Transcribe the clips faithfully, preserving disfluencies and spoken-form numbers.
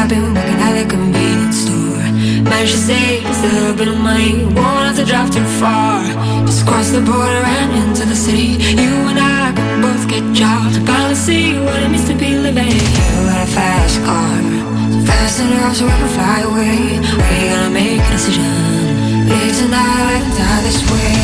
I've been working at the convenience store. Managed to save just a little bit of money, won't have to drive too far. Just cross the border and into the city. You and I can both get jobs, finally see what it means to be living. You got a fast car, so fast enough so we can fly away. We're gonna make a decision, live tonight and die this way.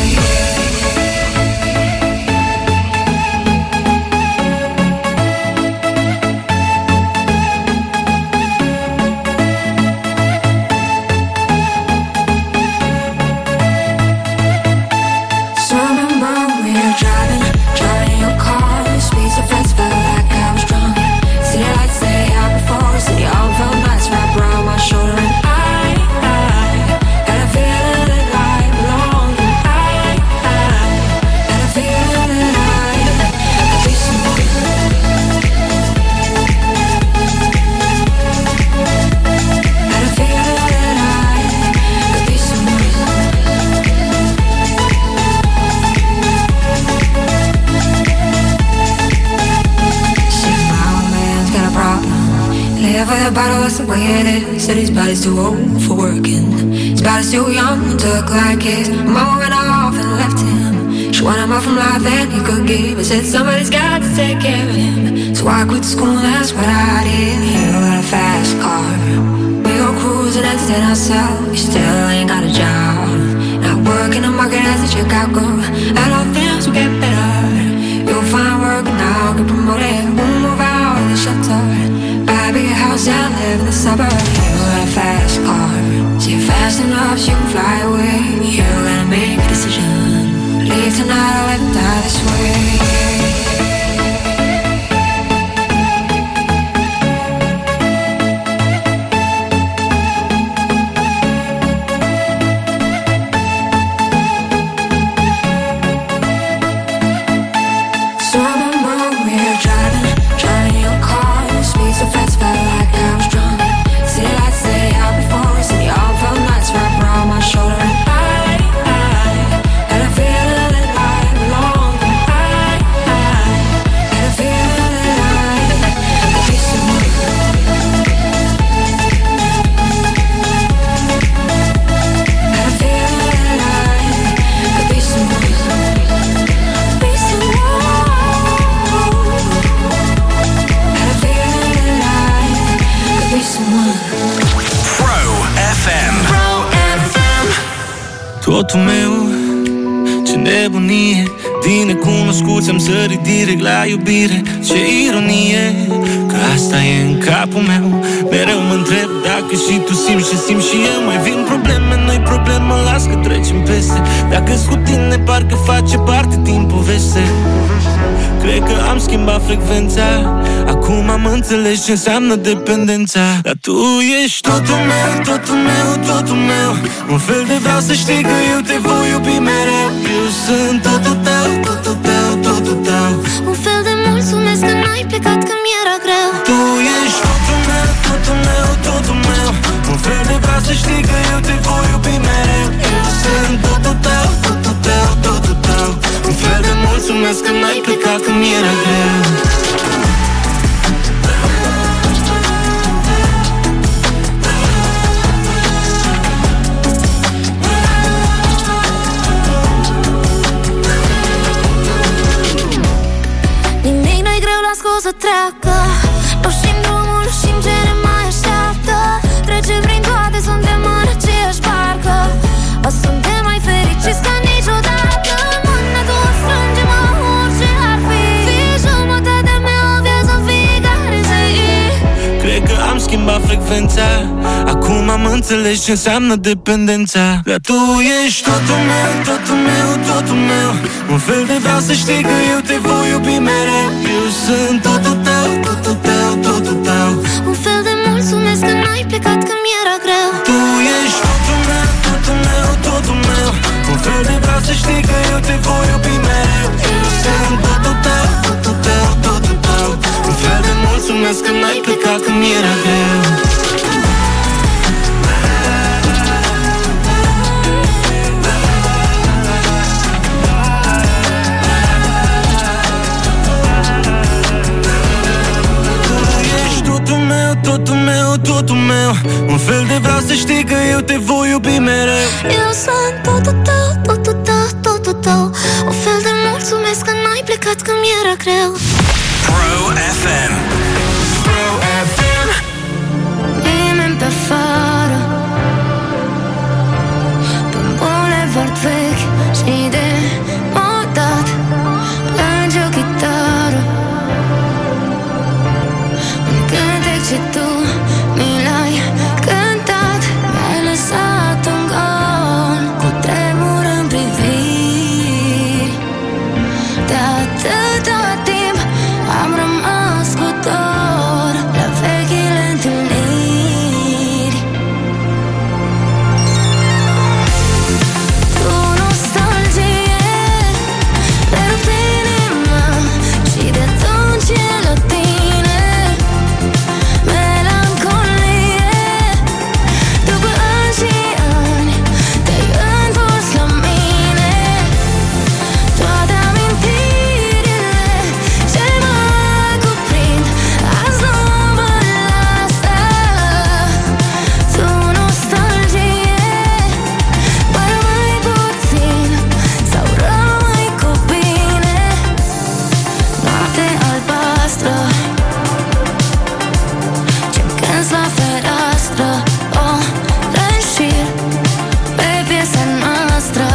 For the bottle, that's the way it is. Said his body's too old for working, his body's too young to look like his. Mama went off and left him. She wanted more from life than he could give. I said somebody's got to take care of him, so I quit school and that's what I did. You got a fast car, we go cruising and entertain ourselves. You still ain't got a job, not working the market as a checkout girl. And all things will get better. You'll find work and I'll get promoted. We'll move out of the shelter, buy a bigger house and live in the suburbs. You got a fast car, so you're fast enough so you can fly away. You gotta make a decision, leave tonight or let them die this way. Totul meu, ce nebunie, din necunoscuți am sărit direct la iubire. Ce ironie, că asta e în capul meu. Mereu mă întreb dacă și tu simți ce simt și eu. Mai vin probleme, noi probleme, las că trecem peste. Dacă-s cu tine, parcă face parte din poveste. Cred că am schimbat frecvența, acum am înțeles ce înseamnă dependența. Dar tu ești totul meu, totul meu, totul meu. Un fel de vreau să știi că eu te voi iubi mereu. Eu sunt totul tău, totul tău, totul tău. Un fel de mulțumesc că n-ai plecat când mi-era greu. Tu ești totul meu, totul meu, totul meu. Un fel de vreau să știi că eu te voi iubi mereu. Eu sunt totul tău, totul tău, totul tău. Un fel de mulțumesc că n-ai plecat când mi-era greu. Nimic nu-i greu, las că o să treacă. Nu știm drumul, știm ce ne mai așteaptă. Trecem prin toate, suntem în aceeași barcă. O suntem mai fericiți ca niciodată. Mâna tu o strânge-mă, orice ar fi. Fii jumătatea mea, o viață în fiecare zi. Cred că am schimbat frecvența, acum am înțeles ce înseamnă dependența. Dar tu ești totul meu, totul meu, totul meu. Un fel de vreau să știi că eu te voi iubi mereu. Eu sunt totul tău, totul tău, totul tău. Un fel de mulțumesc că n-ai plecat când mi-era greu. Tu ești totul meu, totul meu, totul meu. Un fel de vreau să știi că eu te voi iubi mereu. Eu sunt totul tău, totul tău, totul tău. Un fel de mulțumesc că n-ai plecat când mi-era greu. Totul meu, totul meu. Un fel de vreau să știi că eu te voi iubi mereu. Eu sunt totul tău, totul tău, totul tău. Un fel de mulțumesc că n-ai plecat când mi-era greu. Pro F M. Pro F M. Nimeni pe afară, pe-n bulevard vechi și de modat, plânge o chitară, un cântec ce tu mi l-ai cântat. Mi-ai lăsat un gol cu tremur în priviri. De atâta timp am rămas cu dor la vechile întâlniri. Tu nostalgie mereu pe inima și de atunci e la tine melancolie. După ani și ani te-ai întors la mine. Toate amintirile ce mă cuprind azi nu mă lasă. Tu nostalgie, oare mai puțin sau rămâi cu bine? Noapte albastră ce-mi cânti la fereastră, o reînșir pe piesa noastră.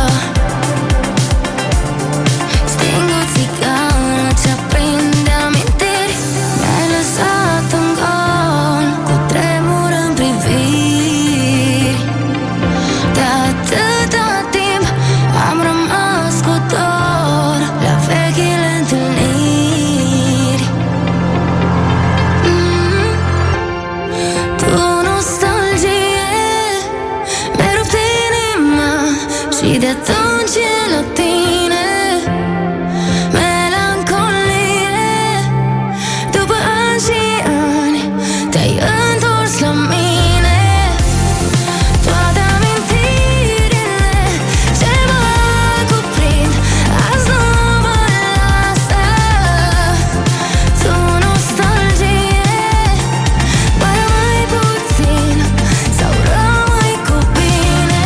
Sting o țigară ce aprinde amintiri. Mi-ai lăsat un gol cu tremur în priviri. De atâta timp am rămas cu dor la vechile întâlniri. Mm. Tu nostalgie mereu pe inima și de atunci e la tine melancolie. După ani și ani te-ai întors la mine. Toate amintirile ce mă cuprind azi nu mă lasă. Tu nostalgie, oare mai puțin sau rămâi cu bine?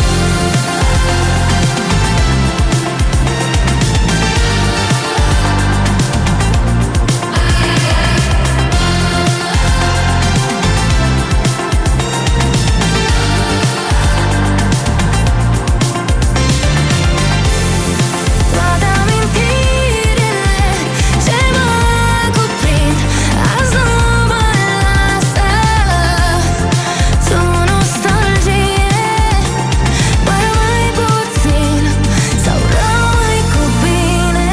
Toate amintirile ce mă cuprind azi nu mă lasă. Tu nostalgie, oare mai puțin sau rămâi cu bine?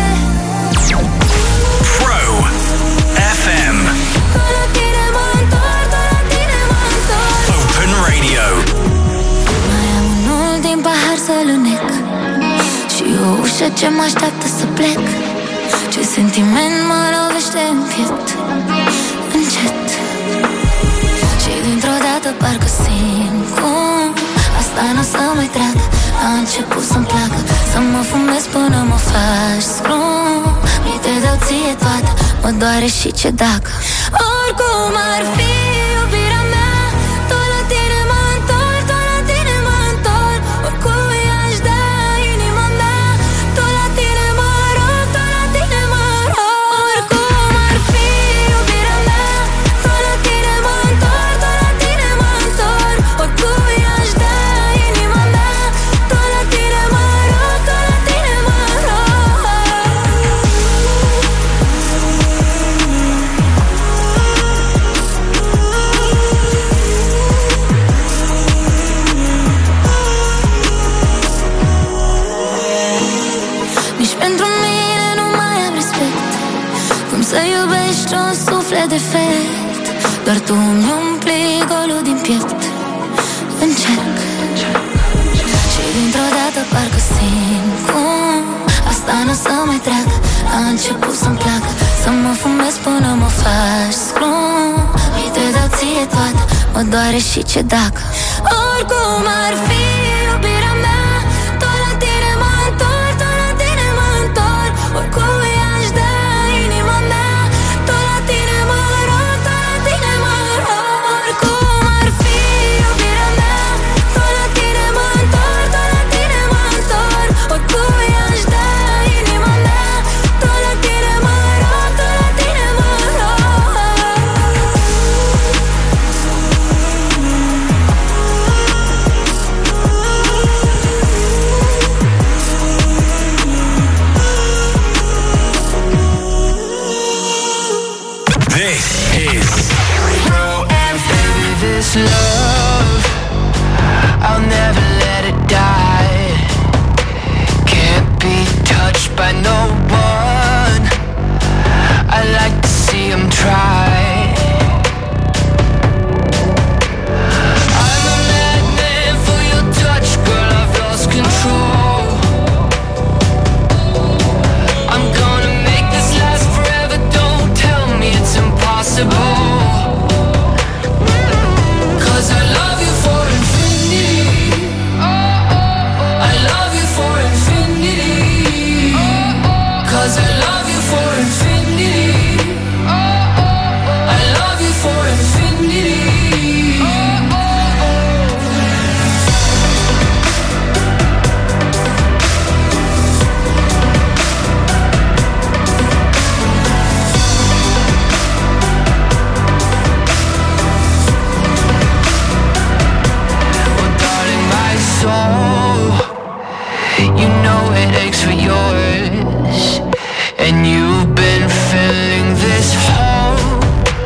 Pro F M. Tot la tine mă întorc, tot la tine mă întorc. Open Radio. Mai am un ultim pahar să lunec și o ușă ce mă așteaptă să plec. Ce sentiment mă lovește în piept, încet. Și dintr-o dată parcă simt cum asta n-o să mai treacă. A început să-mi placă să mă fumez până mă faci scrum. Mi te dau ție toată, mă doare și ce dacă. Oricum ar fi iubirea mea, tot la tine mă întorc, tot la tine mă întorc. Oricui aș da inima mea, tot la tine mă rog, tot la tine mă rog. Oricum ar fi iubirea mea, tot la tine mă întorc, tot la tine mă întorc. Oricui aș da inima mea, tot la tine mă rog, tot la tine mă rog. Nici pentru mine nu mai am respect. Cum să iubești un suflet defect? Doar tu îmi umpli golul din piept. Încerc și dintr-o dată parcă simt cum asta n-o să mai treacă. A început să-mi placă să mă fumez până mă faci scrum. Mi te dau ție toată, mă doare și ce dacă. Oricum ar fi iubirea mea, tot la tine mă întorc, tot la tine mă întorc. Oricui aș da inima mea, tot la tine mă rog, tot la tine mă rog. Oricum this love, I'll never let it die. Can't be touched by no one. I like to see him try. I'm a madman for your touch, girl, I've lost control. I'm gonna make this last forever, don't tell me it's impossible. Cause I love you for infinity. I love you for infinity. Cause I love you for infinity. I love you for infinity. You know it aches for yours, and you've been filling this hole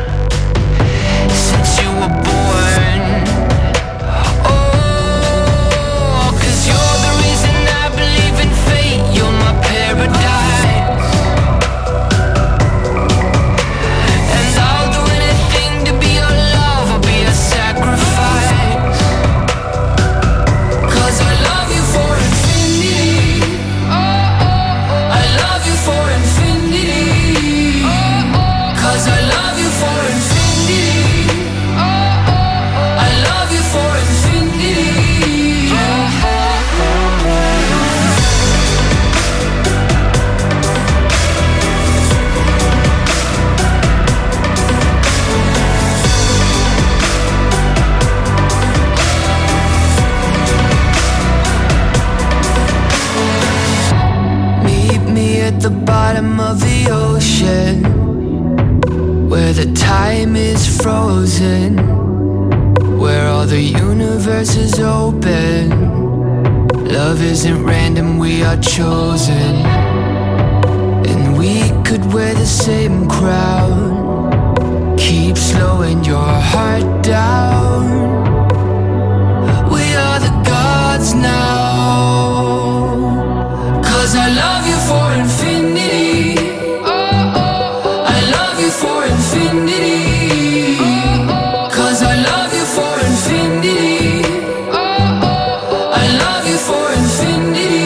since you were born. Oh, cause you're the reason I believe in fate. You're my paradise, and I'll do anything to be your love. I'll be a sacrifice. Cause I love you for infinity. I love you for infinity. Cause I love you for infinity. I love you for infinity. Meet me at the bottom of the ocean, where the time is frozen, where all the universe is open. Love isn't random, we are chosen. And we could wear the same crown. Keep slowing your heart down. We are the gods now. Cause I love you for infinity. I love you for infinity. Cause I love you for infinity. I love you for infinity.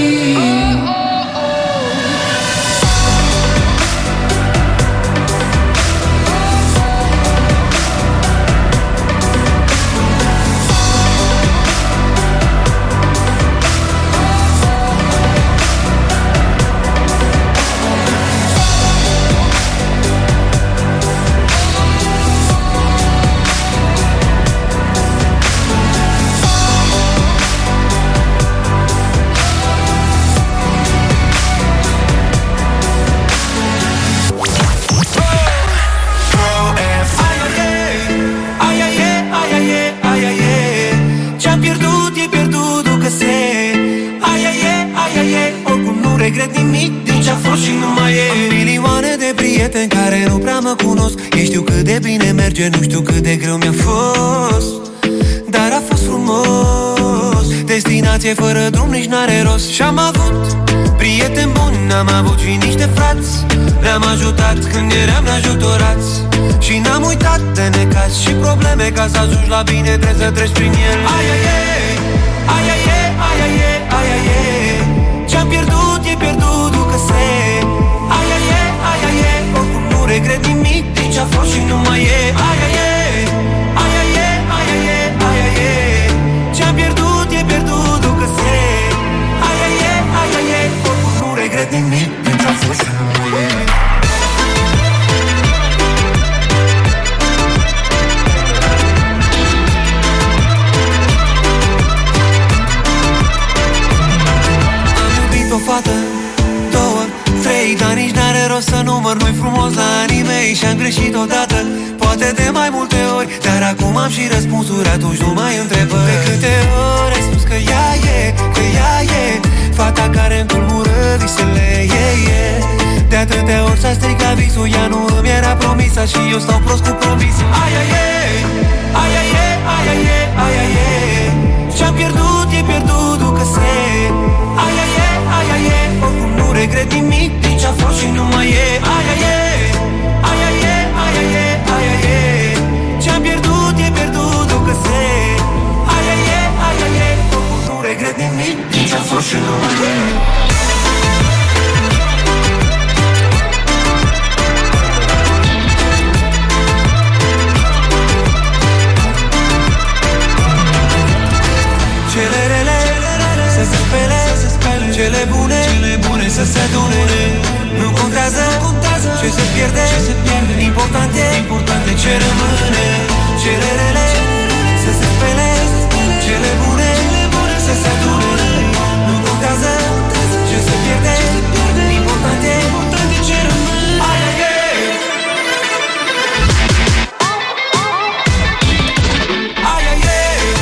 Regret nimic din ce-a fost și nu mai e. Am milioane de prieteni care nu prea mă cunosc. Ei știu cât de bine merge, nu știu cât de greu mi-a fost. Dar a fost frumos. Destinație fără drum nici n-are rost. Și-am avut prieteni buni, n-am avut și niște frați. Ne-am ajutat când eram neajutorați. Și n-am uitat de necaz și probleme. Ca să ajungi la bine trebuie să treci prin el. Ai, ai, ai, ai, ai, ai, ai, ai, ai, ai. Ce-am pierdut, e pierdut, ducă-se. Ai, ai, ai, ai, ai, oricum nu regret nimic din ce-a fost și nu mai e. Ai, ai, ai, ai, ai, ai, ai, ai, ai. Ce-am pierdut, e pierdut, ducă-se. Ai, ai, ai, ai, ai, oricum nu regret nimic din ce-a fost și nu mai e. O fată, două, trei, dar nici n-are rost să număr. Nu-i frumos la anii mei și-am greșit odată, poate de mai multe ori. Dar acum am și răspunsuri, atunci nu mai întrebă. De câte ori ai spus că ea e, că ea e fata care-mi tulbură visele, e, e. De atâtea ori s-a stricat visul, ea nu îmi era promisă și eu stau prost cu promisul. Ai, ai, ai, ai, ai, ai. și numai ei. Cele rele să se spele, cele bune să se adune. Nu contează ce se pierde, important e ce rămâne. Cele rele să se spele, cele bune să se adune. Nu contează ce se pierde, important e ce rămâne. Aia e! Aia e!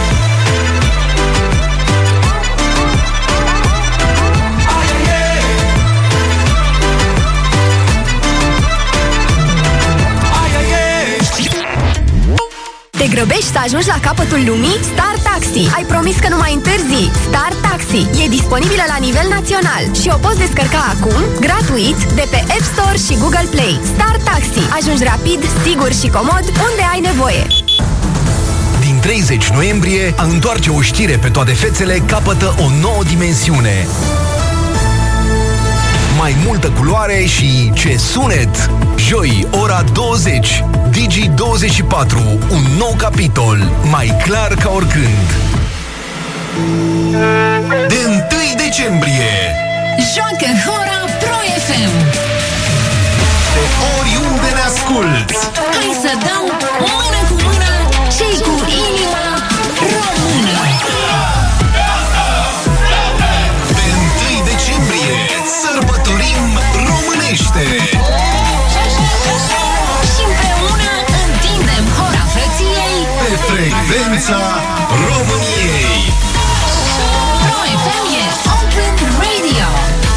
Te grăbești să ajungi la capătul lumii? Star Taxi! Ai promis că nu mai întârzi! Star Taxi e disponibilă la nivel național și o poți descărca acum, gratuit, de pe App Store și Google Play. Star Taxi. Ajungi rapid, sigur și comod unde ai nevoie. Din treizeci noiembrie, a întoarce o știre pe toate fețele capătă o nouă dimensiune. Mai multă culoare și ce sunet! Joi, ora douăzeci, Digi douăzeci și patru, un nou capitol, mai clar ca oricând. De întâi decembrie joacă Hora Pro F M. De oriunde ne asculți. Hai să dau mână cu mână cei cu inima română. De întâi decembrie sărbătorim românește. Și împreună întindem hora frăției pe frecvența României. Pro F M e Open Radio.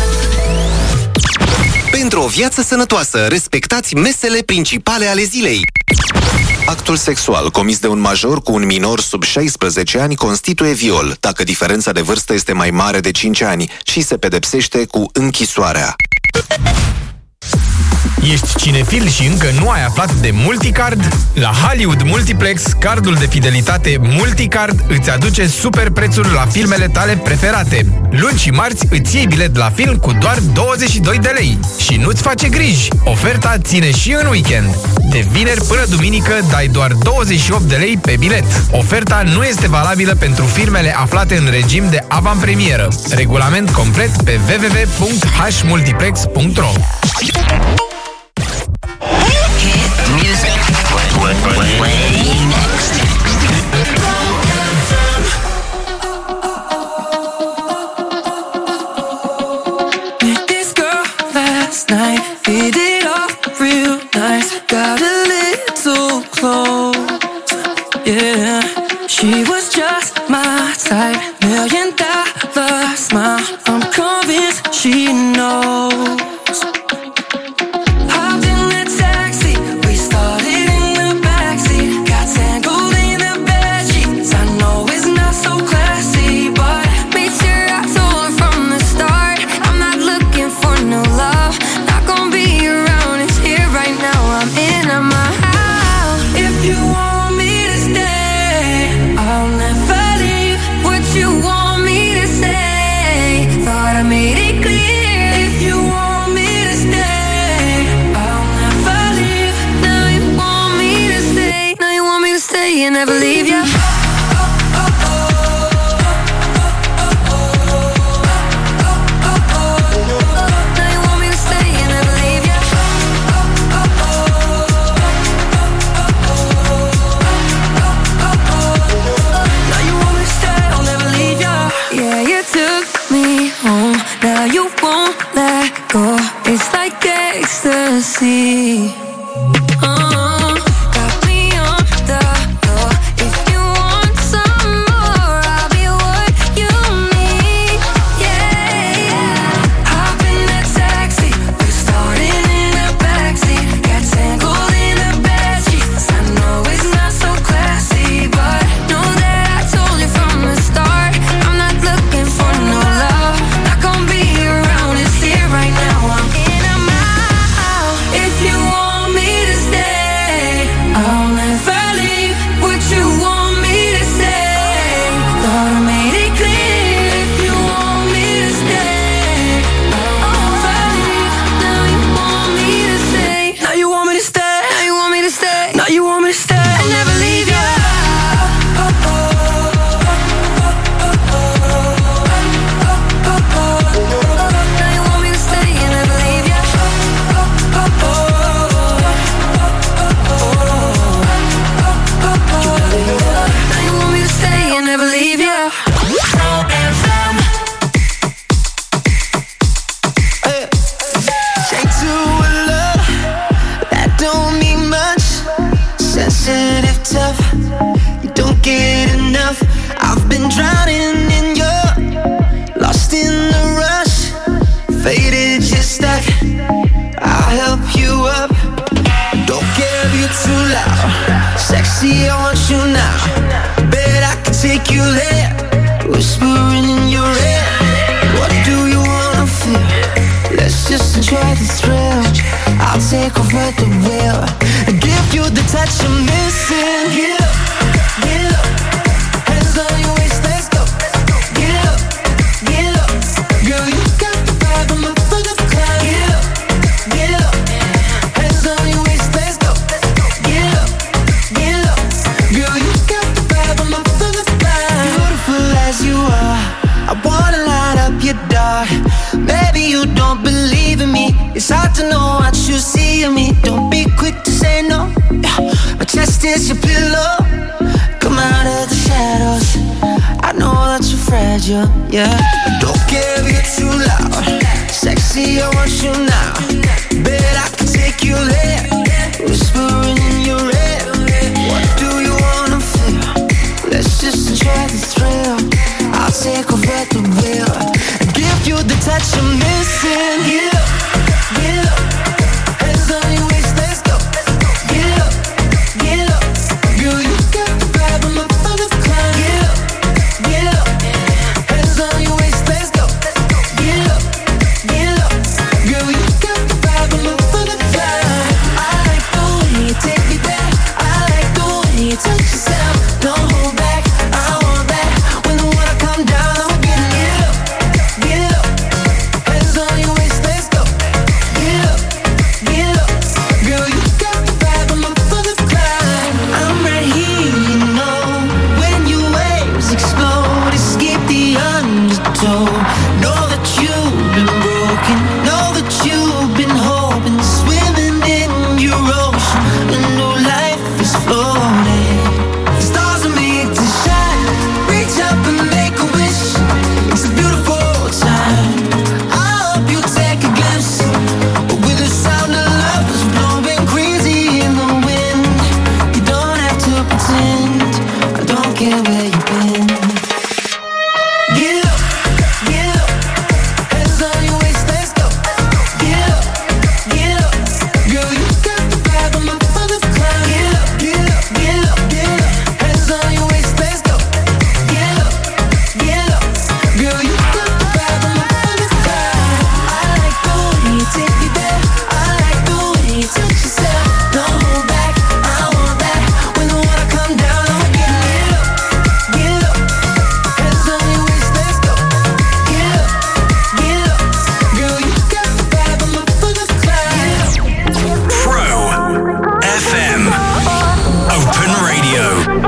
Pentru o viață sănătoasă, respectați mesele principale ale zilei. Actul sexual comis de un major cu un minor sub șaisprezece ani constituie viol, dacă diferența de vârstă este mai mare de cinci ani și se pedepsește cu închisoarea. Ești cinefil și încă nu ai aflat de Multicard? La Hollywood Multiplex, cardul de fidelitate Multicard îți aduce super prețuri la filmele tale preferate. Luni și marți îți iei bilet la film cu doar douăzeci și doi de lei. Și nu-ți face griji, oferta ține și în weekend. De vineri până duminică dai doar douăzeci și opt de lei pe bilet. Oferta nu este valabilă pentru filmele aflate în regim de avantpremieră. Regulament complet pe w w w punct h multiplex punct r o. Music. Play next. Met this girl last night, hit it off real nice, got a little close, yeah. She was just my type, million dollar smile, I'm convinced she knows. You never leave ya. Now you want me to stay, you never leave ya. Now you want me to stay, I'll never leave ya. Yeah, you took me home, now you won't let go. It's like ecstasy. Uh-huh. Got me on the floor. If you want you there, whispering in your ear. What do you wanna feel? Let's just enjoy the thrill. I'll take over the wheel and give you the touch I'm missing. Get up, get up, hands on your waist, let's go. Get up, get up, girl, you got the vibe, I'm up for the climb. Get up, get up, hands on your waist, let's go. Get up, get up, girl, you got the vibe, I'm up for the climb. Beautiful as you are, I wanna light up your dark. Maybe you don't believe in me, it's hard to know what you see in me. Don't be quick to say no, my chest is your pillow. Come out of the shadows, I know that you're fragile, yeah. Don't care if you're too loud, sexy, I want you now. Bet I can take you there, whispering in your ear. What do you wanna feel? Let's just enjoy the thrill. I'll take over the wheel and give you the touch I'm missing. Get up, get up, hands on your waist, let's go. Get up, get up, girl, you got the vibe, I'm up for the climb. Get up, get up, hands on your waist, let's go. Get up, get up, girl, you got the vibe, I'm up for the climb. I like the way you take me there, I like the way you touch yourself. Don't hold back, I want that. When the water come down, I'm getting it up. Get up, hands on your waist, let's go. Get up, get up, girl, you got the vibe, I'm up for the climb. I'm right here, you know. When your waves explode, escape the undertow. Know that you've been broken, know that you've been hoping, swimming in your ocean, and no life is floating. Stars are made to shine, reach up and make a wish. It's a beautiful time, I hope you take a glimpse. With the sound of love is blowing crazy in the wind. You don't have to pretend, I don't care where you've been. Get up, get up, hands on your waist, let's go. Get up, get up, girl, you got the vibe, I'm up for the climb. Get up, get up, get up, get up, hands on your waist, let's go. Get up, get up, girl, you got the vibe, I'm up for the climb. I like the way you take me there, I like the way you touch yourself. Don't hold back, I want that. When the water come down, I'm getting it up. Get up, hands on your waist, let's go. Get up, get up, girl, you got the vibe, I'm up for the climb. Pro F M Open Radio.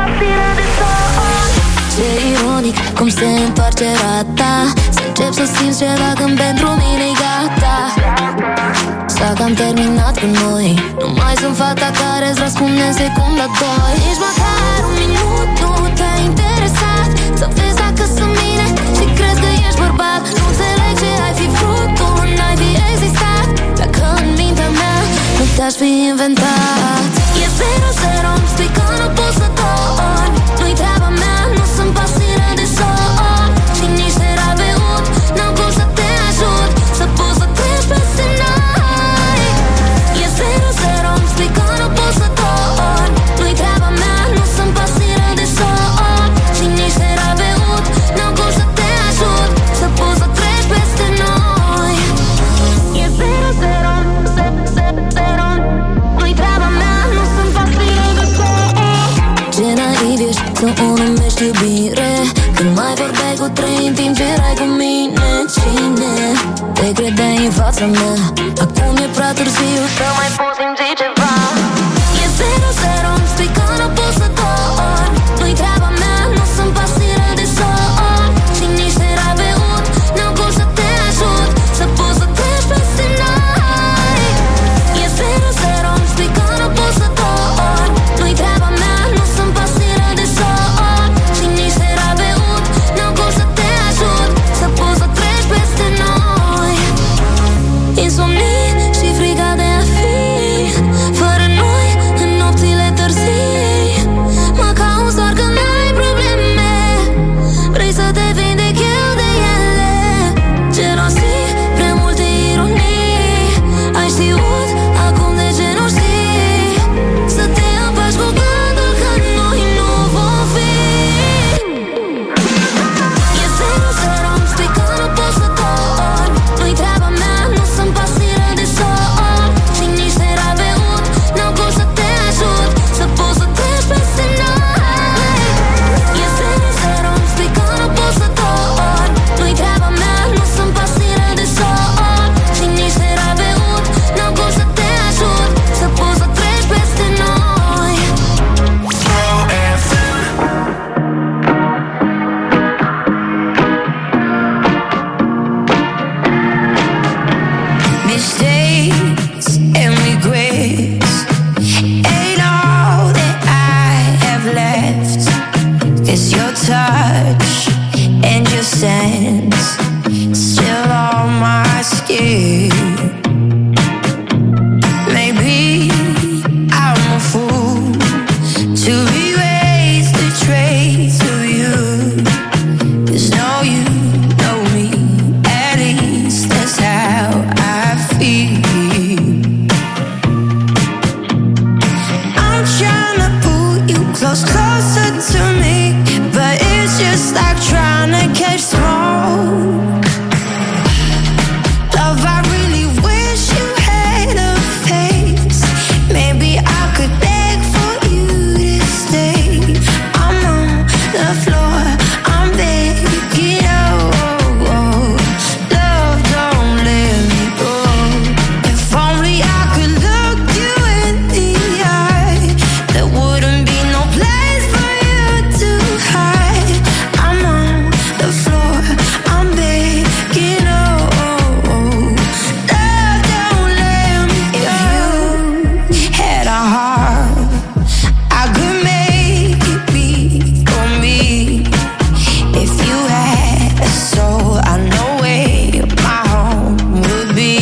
Ce ironic cum se întoarce rata, să încep să simți ceva când pentru mine e gata. S-a cam terminat cu noi, nu mai sunt fata care îți răspunde în secunda doi. Nici măcar un minut nu te-a interesat să vezi dacă sunt mine și crezi că ești bărbat. Nu înțeleg ce ai fi vrut, tu n-ai fi existat dacă în mintea mea nu te-aș fi inventat. E zero zero, îmi spui că nu pot să dorm, nu-i treaba mea, nu sunt pasivă de somn și nici terapeut, n-am cum să te ajut să poți să treci peste noi. E zero zero, îmi spui că nu pot să dorm, nu-i treaba mea, nu sunt pasivă de somn și nici terapeut, n-am cum să te ajut să poți să treci peste noi. E zero zero, zero, nu-i treaba mea, nu sunt pasivă de somn. Ce naiv ești să o numești iubire când mai vorbeai cu trei în timp ce erai cu mine. Cine te credeai în fața mea? Acum e prea târziu să mai poți simți ceva. E zero zero, îmi spui că nu pot să dorm, nu-i treaba mea, nu sunt pasivă de somn și nici terapeut, n-am cum să te ajut să poți să treci peste noi. E zero zero, îmi spui că nu pot să dorm, nu-i treaba mea, nu sunt pasivă de somn și nici terapeut, n-am cum să te ajut să poți să treci peste noi. Insomnii și frica de a fi fără noi în nopțile târzii. Mă It's your touch and your sense still on my skin. Maybe I'm a fool to erase the trace of you. 'Cause no, you know me, at least that's how I feel. I'm trying to pull you close, closer to me, but it's just like trying to catch smoke. Love, I really wish you had a face. Maybe I could beg for you to stay. I'm on the floor, I'm begging, oh, oh. Love, don't let me go. If only I could look you in the eye, there wouldn't be no place for you to hide. I'm on the floor, I'm begging, oh, oh, oh. Love, don't let me go. If you had a heart, I could make it beat for me. If you had a soul, I know where my home would be.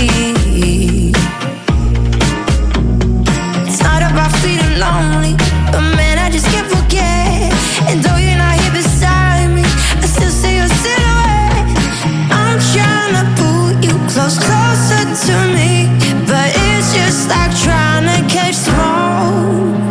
It's not about feeling lonely, but man, I just can't forget. And though you're not here beside me, I still see your silhouette. I'm trying to pull you close, closer to me, but it's just like trying to catch smoke.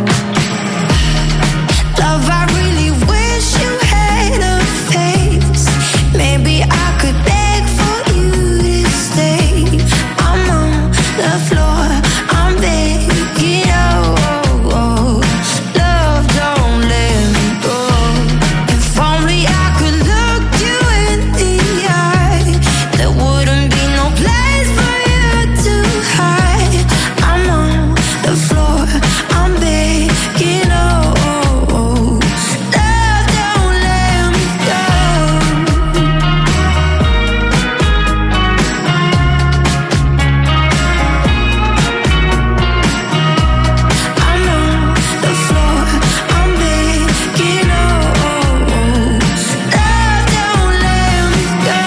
Love, I really wish you had a face. Maybe I could beg for you to stay. I'm on the floor, I'm begging, oh, oh, oh. Love, don't let me go. If only I could look you in the eye, there wouldn't be no place for you to hide. I'm on the floor, I'm begging, oh, oh, oh. Love, don't let me go. I'm on the floor, I'm begging, oh, oh, oh. Love, don't let me go.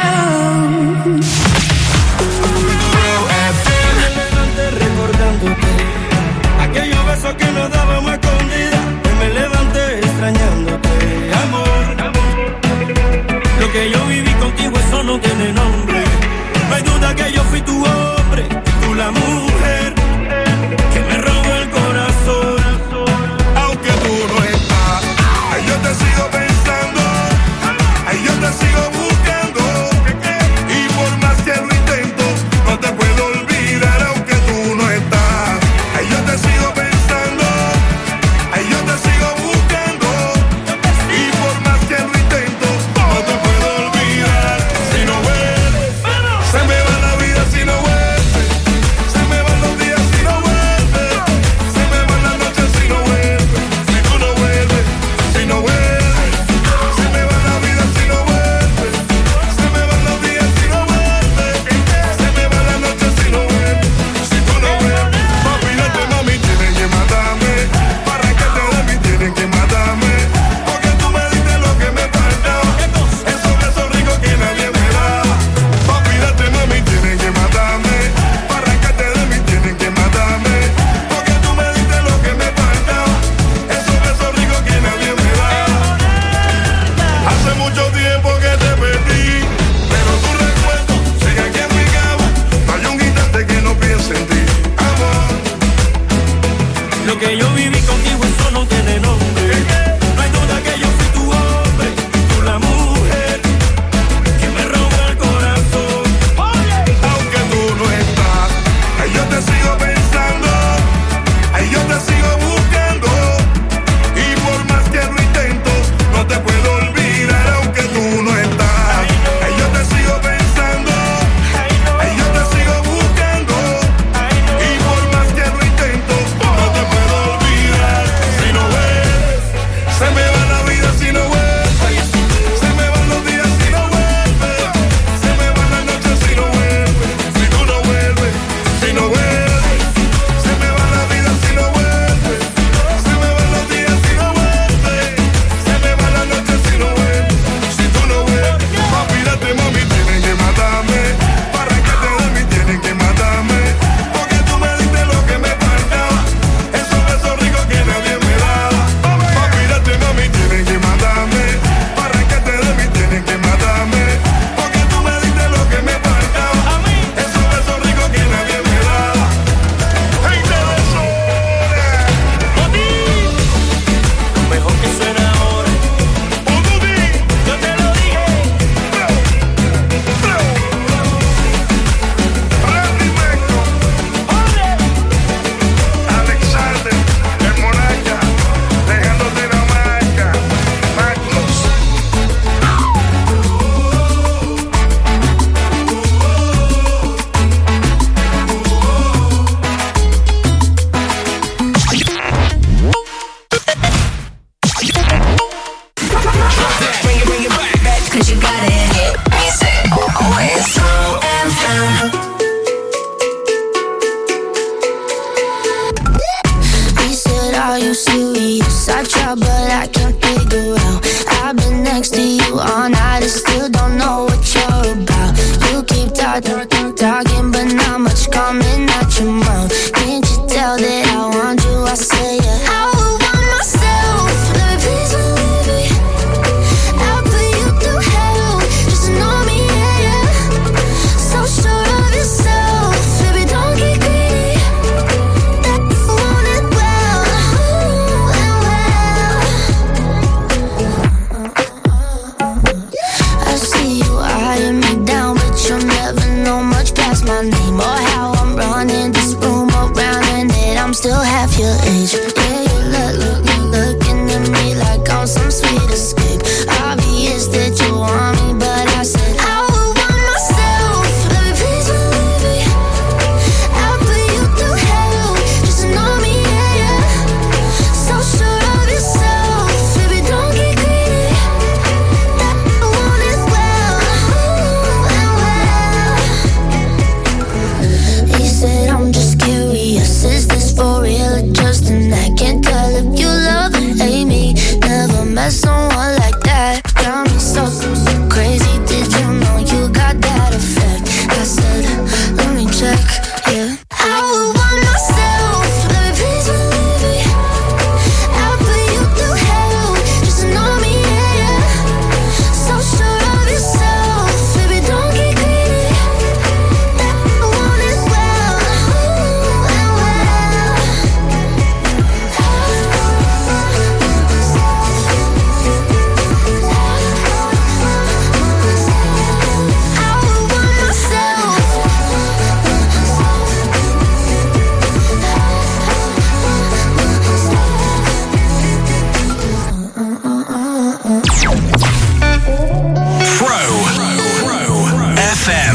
Me levanté recordándote aquellos besos que nos dábamos escondidas. Hoy me levanté extrañándote, amor. Lo que yo viví contigo, eso no tiene nombre. No hay duda que yo fui tu hombre, tú la mujer que me robó el corazón. Aunque tú no estás, ay, yo te sigo pensando, ay, yo te sigo buscando. Y por más que lo intento, no te puedo olvidar. Aunque tú no estás, ay, yo te sigo pensando, ay, yo te sigo buscando. Y por más que lo intento, no te puedo olvidar. Si no vuelves, se me va la vida. Si no vuelves, se me va could escape. Obvious that you want me, but I said I would want myself. Baby, please believe me. I'll put you through hell. Just know me, yeah, yeah. So sure of yourself. Baby, don't get greedy. That I want is well, and well. He said I'm just curious. Is this for real or just an act? Can't tell if you love or hate me. Never met someone like that. Got me so crazy. Did you know you got that effect? I said, let me check, yeah. I would want myself. Baby, please believe me. I'll put you through hell. Just know me, yeah, yeah. So sure of yourself. Baby, don't get greedy. That I want is well, and well. I would want myself. Pro F M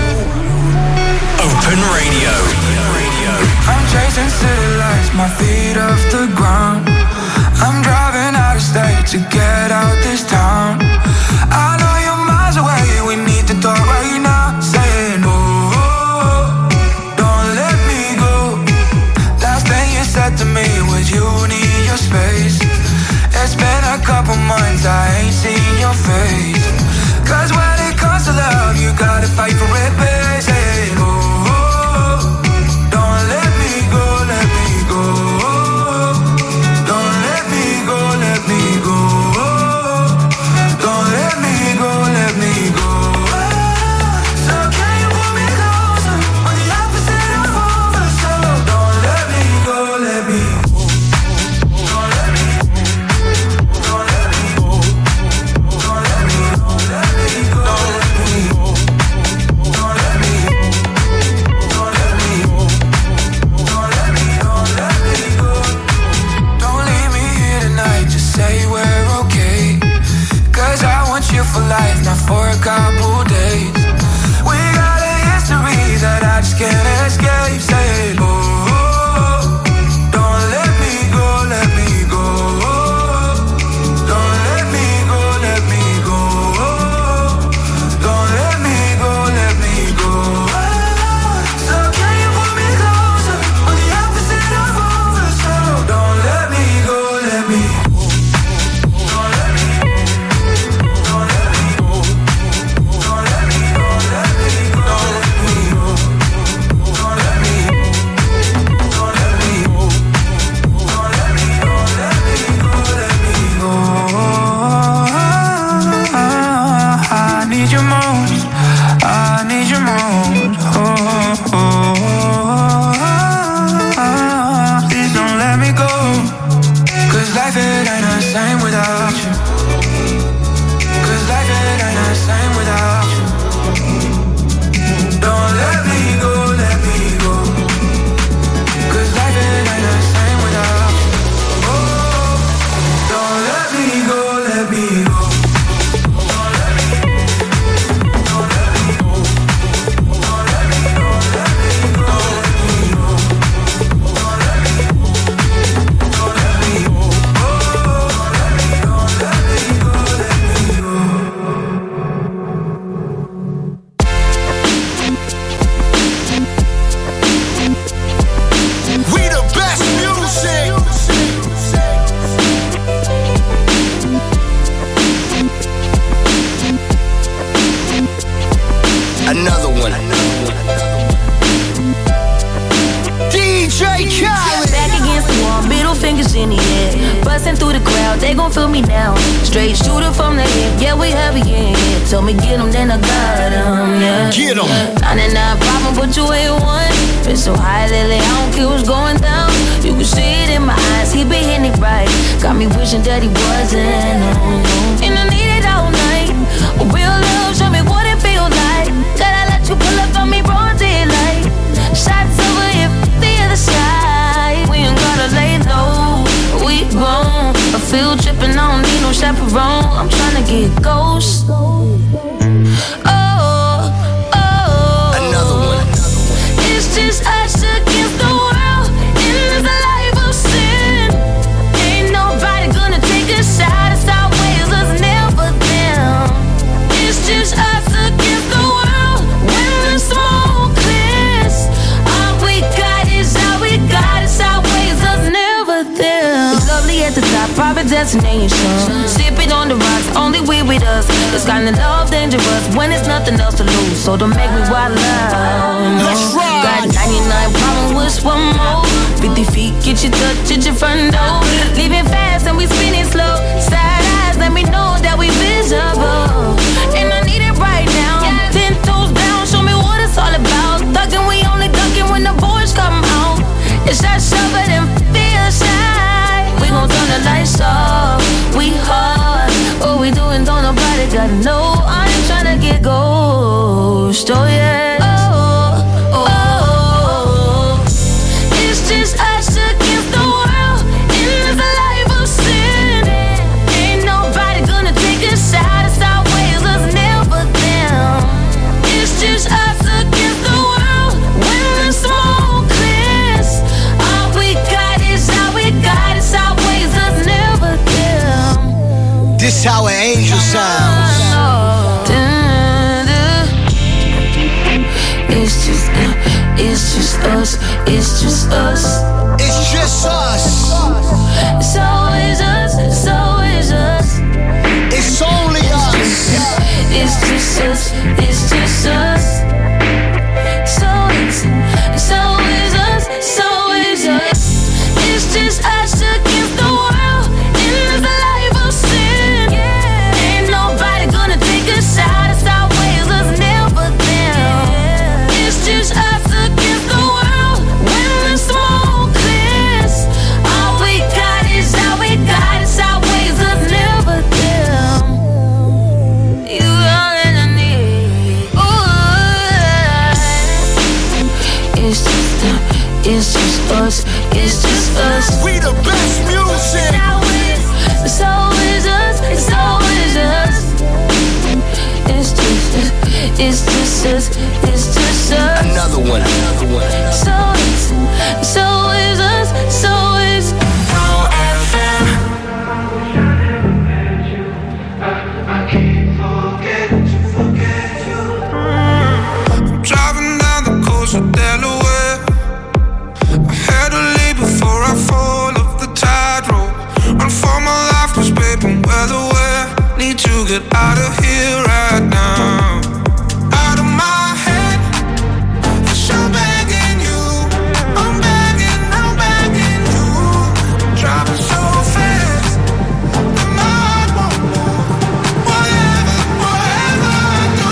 Open Radio. I'm chasing city lights, my feet off the ground. I'm driving out of state to get out this town. I know you're miles away, we need to talk right now. Saying, oh, don't let me go. Last thing you said to me was you need your space. It's been a couple months, I ain't seen your face. Cause when it comes to love, you gotta fight for it, babe. Saying, oh, don't let me go, let me go. Don't let me go, let me go. Don't let me go, let me go. So can you pull me closer on the opposite of over? So don't let me go, let me go. Don't let me go. Don't let me go. Don't let me go. Let me go. Don't let me go. Don't let me go. Don't let me go. Don't let me, don't let me go. Don't leave me here tonight, just say we're okay. Cause I want you for life, not for a couple days. We got a history that I just can't escape. Say, oh, don't let me go, let me go. Don't let me go, let me go. Don't let me go, let me go. So can you pull me closer on the opposite of over? So don't let me go, let me go. Don't let me go. Don't let me go. Don't let me, don't let me go. Don't let me go. Don't let me go. Don't let me go. Don't let me, don't let me go, let me go. I need you most. I need you most. Oh, oh, oh. Please don't let me go. Cause life it ain't the same without you. Cause life it ain't the same without you. Don't let me go, let me go. Cause life it ain't the same without you. Oh, don't let me go, let me go. Don't let me go. Don't let me go. Don't let me, don't let me go. Don't let me go. Don't let me go. Oh, don't let me, don't let me go, let me go. We the best music. Another one. D J Khaled. Back against the wall, middle fingers in the air. Busting through the crowd, they gon' feel me now. Straight shooter from the hip, yeah, we heavy in here. Told me get 'em, then I got 'em, yeah. Get 'em. ninety-nine problem, but you ain't one. Been so high lately, I don't care what's going down. You can see it in my eyes, he been hitting it right. Got me wishing that he wasn't. And I need it all night. Real love, show me what it feels like. Gotta let you pull up on me, broad daylight. Shots over here, the other side. We ain't gotta lay low, we grown. A field trip and I don't need no chaperone. get ghost. Oh, oh, another one. It's just us against the world in this life of sin. Ain't nobody gonna take a shot. It's our ways, us never them. It's just us against the world when the smoke clears. All we got is all we got. It's our ways, us never them. It's lovely at the top, private destination. Sipping on the rocks, only we with us. It's kind of love dangerous when it's nothing else to lose. So don't make me wild out. Let's ride. Got ninety-nine problems with one more. fifty feet, get you touch at your front door. Leaving fast and we spinning slow. Side eyes, let me know that we visible. And I need it right now. Ten toes down, show me what it's all about. Thugging, we only ducking when the boys come out. It's that shoving and feel shy. We gon' turn the lights off. We hard. What we doing, don't nobody gotta know. I ain't tryna get ghost. Oh yeah. Oh, oh, oh. It's just us against the world in this life of sin. Ain't nobody gonna take a shot. It's our ways, us never them. It's just us against the world when the smoke clears. All we got is all we got. It's our ways, us never them. This how an angel sounds. It's just, it's just us. It's just us. It's just us. It's always us. It's always us. It's only us. It's just us. It's just us. So it's, it's always us. It's always us. It's just us against the world in this life of sin. Ain't nobody gonna take a shot. It's our ways, us never them. It's just us against the world when the smoke clears. All we got is all we got. It's our ways, us never them. You all that I need. Ooh. It's just, it's just us. It's just us. We the best music. It's always us. It's always us. It's just, it's just us. It's just us. Another one. Another one. So it's, it's always us. It's always Pro F M. Driving down the coast of Delaware. I had to leave before I fall off the tightrope. Run for my life, cause baby, well aware. Need to get out of here right now. Out of my head. Yes, I'm begging you. I'm begging, I'm begging you. I'm driving so fast. The mind won't move. Whatever, whatever I do.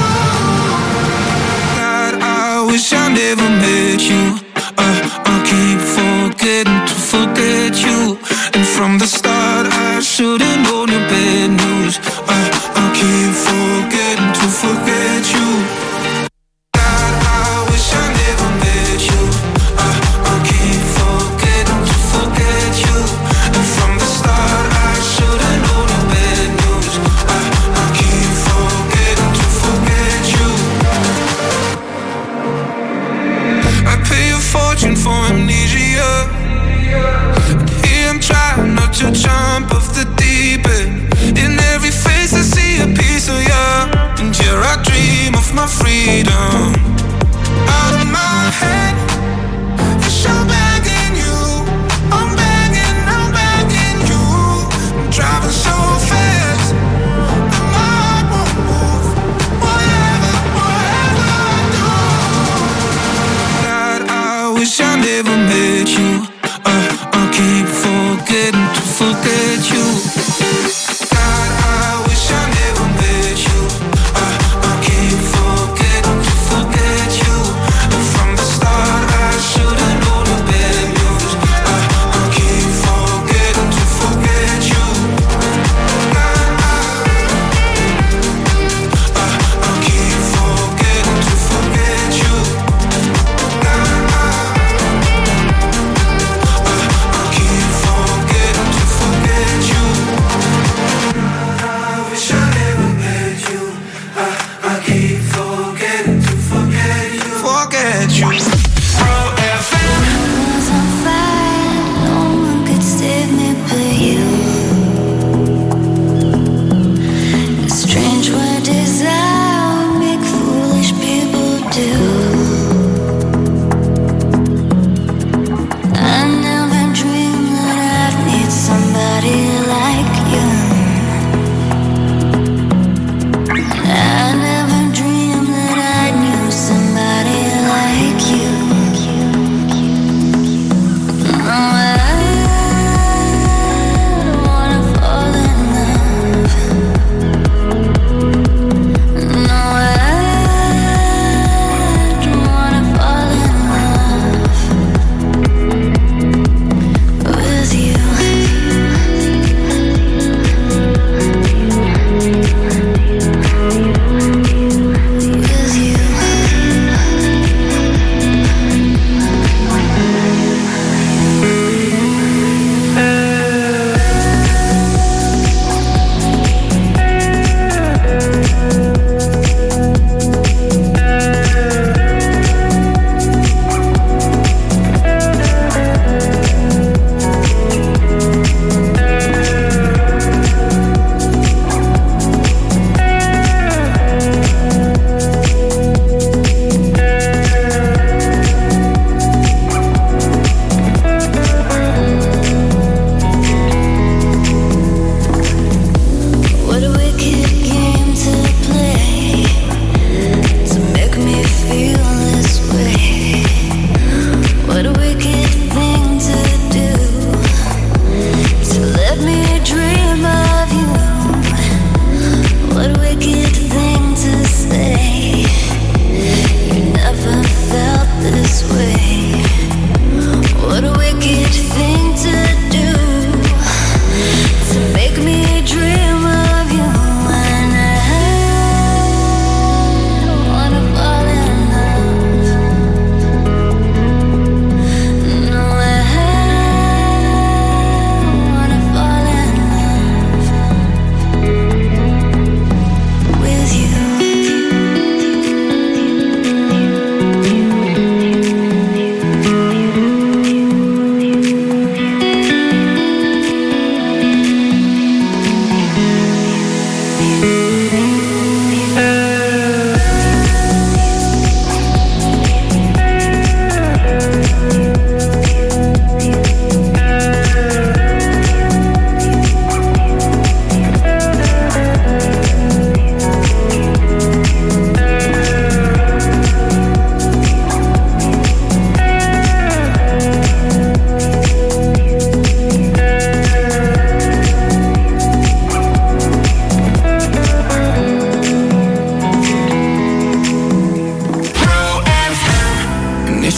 God, I wish I never met you. Uh, I keep forgetting to forget you. And from the start I should've known your bad news. uh, I keep forgetting to forget you. God, I wish I never met you. uh, I keep forgetting to forget you. And from the start I should've known your bad news. uh, I keep forgetting to forget you. I pay a fortune for amnesia. And here I'm trying not to jump off the deep end. In every face I see a piece of you. And here I dream of my freedom. Out of my head. Yes, I'm begging you. I'm begging, I'm begging you. I'm driving so fast. The mind won't move. Whatever, whatever I do. God, I wish I never met you. uh, I keep forgetting to forget you. God, I wish I never met you. uh, I keep forgetting to forget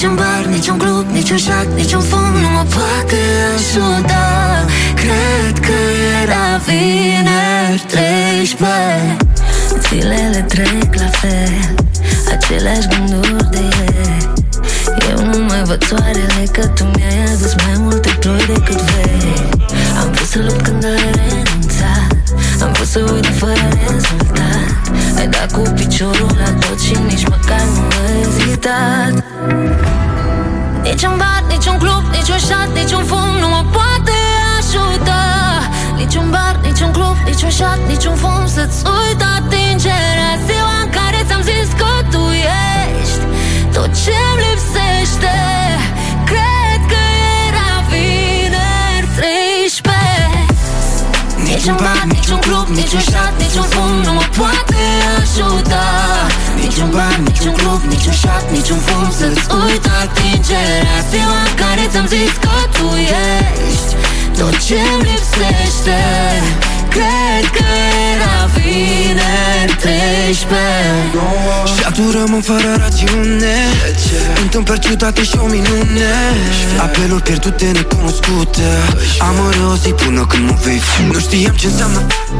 Niciun bar, niciun club, niciun shot, niciun fum nu mă poate ajuta. Cred că era vineri treisprezece. Zilele trec la fel, aceleași gânduri de ieri. Eu nu mai văd soarele, că tu mi-ai adus mai multe ploi decât vei. Am vrut să lupt când ai renunțat, am vrut să uit fără rezultat. Ai dat cu piciorul la tot și nici măcar nu ai ezitat. Niciun bar, niciun club, niciun shot, niciun fum nu mă poate ajuta. Niciun bar, niciun club, niciun shot, niciun fum să-ți uit atingerea. Ziua în care ți-am zis că tu ești tot ce-mi lipsește. Cred că era vineri treisprezece. Niciun bar, niciun club, niciun shot, niciun fum nu mă poate ajuta. Niciun bar, niciun club, niciun shot, niciun fum să-ți uit atingerea. Ziua în care ți-am zis că tu ești tot ce-mi lipsește. Cred că era vineri treisprezece. Și acum rămân fără rațiune, întâmplări ciudate și o minune. Apeluri pierdute, necunoscute. Am o zi până când mă vei fi. Nu știam ce înseamnă.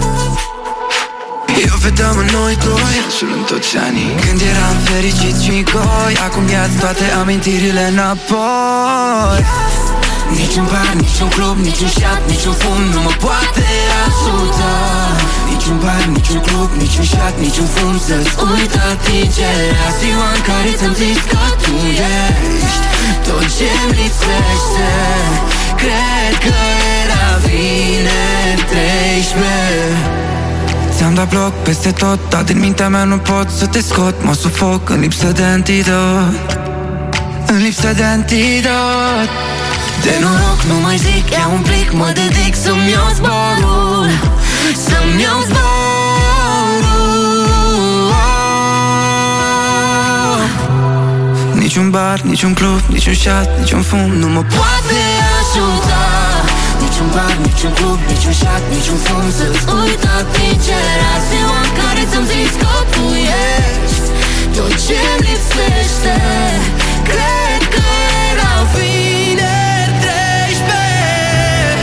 Eu vedeam în noi doi și în toți anii când eram fericiți și goi. Acum ia-ți toate amintirile înapoi. Niciun bar, niciun club, niciun shot, niciun fum nu mă poate ajuta. Niciun bar, niciun club, niciun shot, niciun fum să-ți uit atingerea. Ziua în care ți-am zis că tu ești tot ce-mi lipsește. Cred că era vineri treisprezece. Ți-am dat bloc peste tot, dar din mintea mea nu pot să te scot. Mă sufoc în lipsă de antidot, în lipsă de antidot. De noroc nu mai zic, iau un plic, mă dedic să-mi iau zborul, să-mi iau zborul. Niciun bar, niciun club, niciun shot, niciun fum nu mă poate ajuta. Niciun bar, niciun club, niciun shot, niciun fum să-ți uit atingerea. Ziua în care ți-am zis că tu ești tot ce-mi lipsește. Cred că era vineri treisprezece.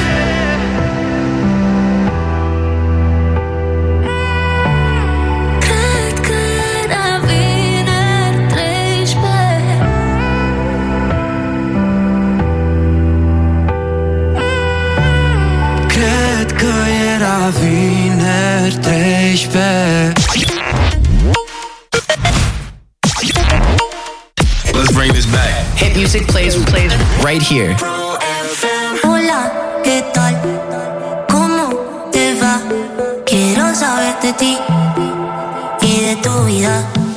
Cred că era vineri treisprezece. Cred că era vineri treisprezece. Let's bring this back. Hit music plays plays right here. Hola, ¿qué tal? ¿Cómo te va? Quiero saber de ti y de tu vida.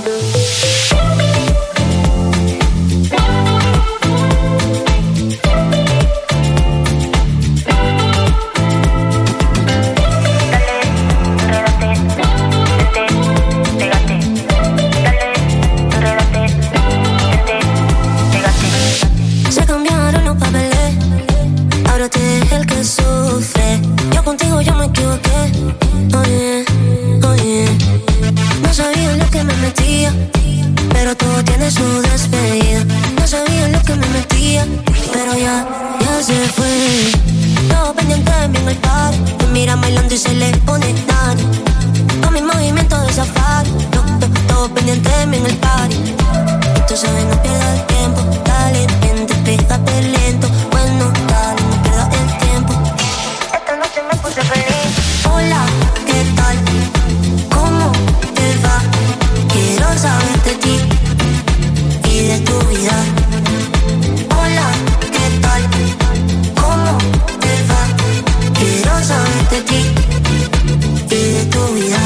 El que sufre, yo contigo yo me equivoqué. Oye, oye, no sabía en lo que me metía, pero todo tiene su despedida. No sabía en lo que me metía, pero ya, ya se fue. Todo pendiente de mí en el par, me mira bailando y se le pone nani. Con mi movimiento de safari, no, no, todo pendiente de mí en el party. Tú sabes, no pierdas el tiempo, dale, vente, pégate lento. Bueno, dale, no pierdas el tiempo. Esta noche me puse feliz. Hola, ¿qué tal? ¿Cómo te va? Quiero saber de ti y de tu vida. Hola, ¿qué tal? ¿Cómo te va? Quiero saber de ti y de tu vida.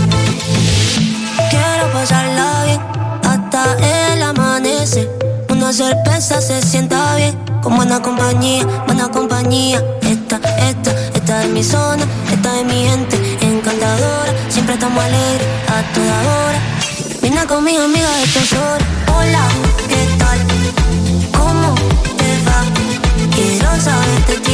Quiero pasarla bien hasta el amanecer. Una cerveza se sienta bien, con buena compañía, buena compañía. Esta, esta, esta es mi zona, esta es mi gente encantadora. Siempre estamos alegres a toda hora. Vine conmigo, amiga, de estas horas. Hola, ¿qué tal? ¿Cómo te va? Quiero saber de ti